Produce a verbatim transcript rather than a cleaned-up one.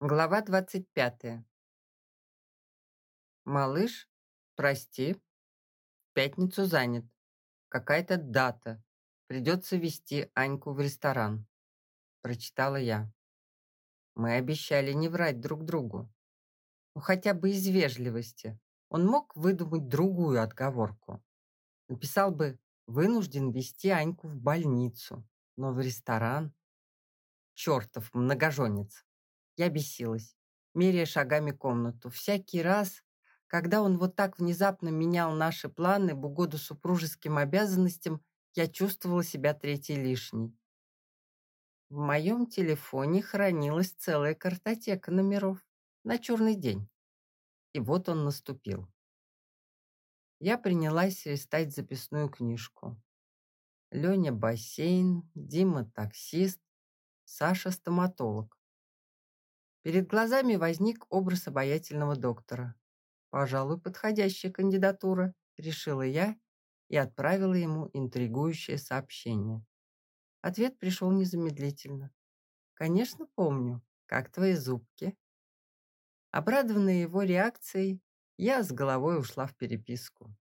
Глава двадцать пятая. «Малыш, прости, в пятницу занят. Какая-то дата. Придется везти Аньку в ресторан», — прочитала я. Мы обещали не врать друг другу. Ну, хотя бы из вежливости. Он мог выдумать другую отговорку. Написал бы «вынужден везти Аньку в больницу», но в ресторан. Чертов многоженец. Я бесилась, меряя шагами комнату. Всякий раз, когда он вот так внезапно менял наши планы в угоду супружеским обязанностям, я чувствовала себя третьей лишней. В моем телефоне хранилась целая картотека номеров на черный день. И вот он наступил. Я принялась листать записную книжку. Леня бассейн, Дима таксист, Саша стоматолог. Перед глазами возник образ обаятельного доктора. «Пожалуй, подходящая кандидатура», — решила я и отправила ему интригующее сообщение. Ответ пришел незамедлительно. «Конечно, помню. Как твои зубки?» Обрадованная его реакцией, я с головой ушла в переписку.